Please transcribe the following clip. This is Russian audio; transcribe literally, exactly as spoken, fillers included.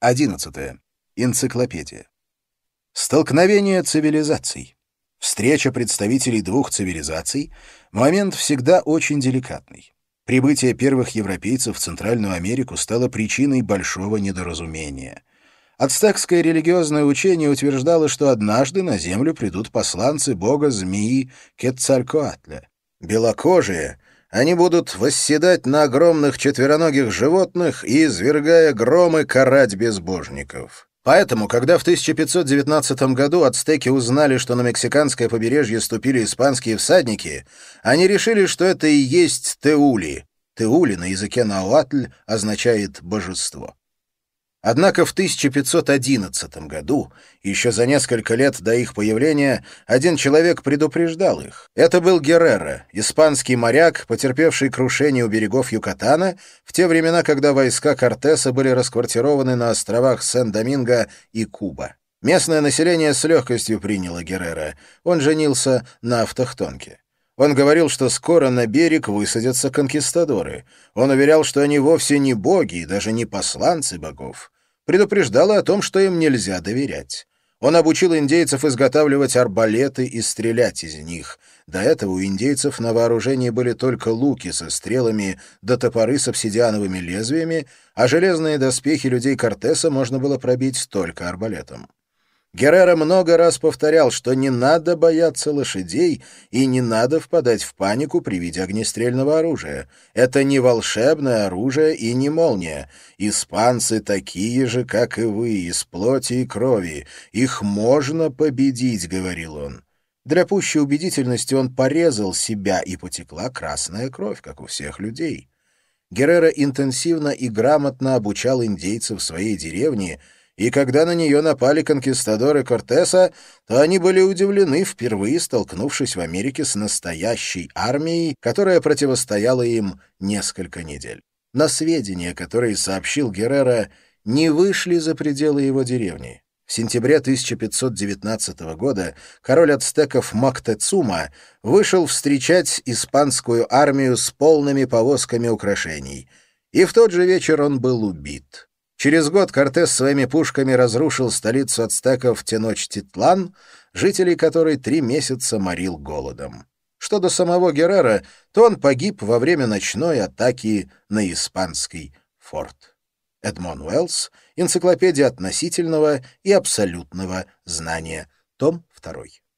Одиннадцатое. Энциклопедия. Столкновение цивилизаций. Встреча представителей двух цивилизаций — момент всегда очень деликатный. Прибытие первых европейцев в Центральную Америку стало причиной большого недоразумения. Ацтекское религиозное учение утверждало, что однажды на землю придут посланцы бога-змеи Кецалькоатля. Белокожие, они будут восседать на огромных четвероногих животных и, извергая громы, карать безбожников. Поэтому, когда в тысяча пятьсот девятнадцатом году ацтеки узнали, что на мексиканское побережье ступили испанские всадники, они решили, что это и есть Теули. Теули на языке науатль означает «божество». Однако в тысяча пятьсот одиннадцатом году, еще за несколько лет до их появления, один человек предупреждал их. Это был Геррера, испанский моряк, потерпевший крушение у берегов Юкатана в те времена, когда войска Кортеса были расквартированы на островах Сен-Доминго и Куба. Местное население с легкостью приняло Геррера. Он женился на автохтонке. Он говорил, что скоро на берег высадятся конкистадоры. Он уверял, что они вовсе не боги и даже не посланцы богов. Предупреждал о том, что им нельзя доверять. Он обучил индейцев изготавливать арбалеты и стрелять из них. До этого у индейцев на вооружении были только луки со стрелами да топоры с обсидиановыми лезвиями, а железные доспехи людей Кортеса можно было пробить только арбалетом. Геррера много раз повторял, что не надо бояться лошадей и не надо впадать в панику при виде огнестрельного оружия. Это не волшебное оружие и не молния. Испанцы такие же, как и вы, из плоти и крови. Их можно победить, — говорил он. Для пущей убедительности он порезал себя, и потекла красная кровь, как у всех людей. Геррера интенсивно и грамотно обучал индейцев своей деревни, и когда на нее напали конкистадоры Кортеса, то они были удивлены, впервые столкнувшись в Америке с настоящей армией, которая противостояла им несколько недель. Но сведения, которые сообщил Геррера, не вышли за пределы его деревни. В сентябре тысяча пятьсот девятнадцатого года король ацтеков Моктецума вышел встречать испанскую армию с полными повозками украшений, и в тот же вечер он был убит. Через год Кортес своими пушками разрушил столицу ацтеков Теночтитлан, жителей которой три месяца морил голодом. Что до самого Геррера, то он погиб во время ночной атаки на испанский форт. Эдмон Уэллс. Энциклопедия относительного и абсолютного знания. Том второй.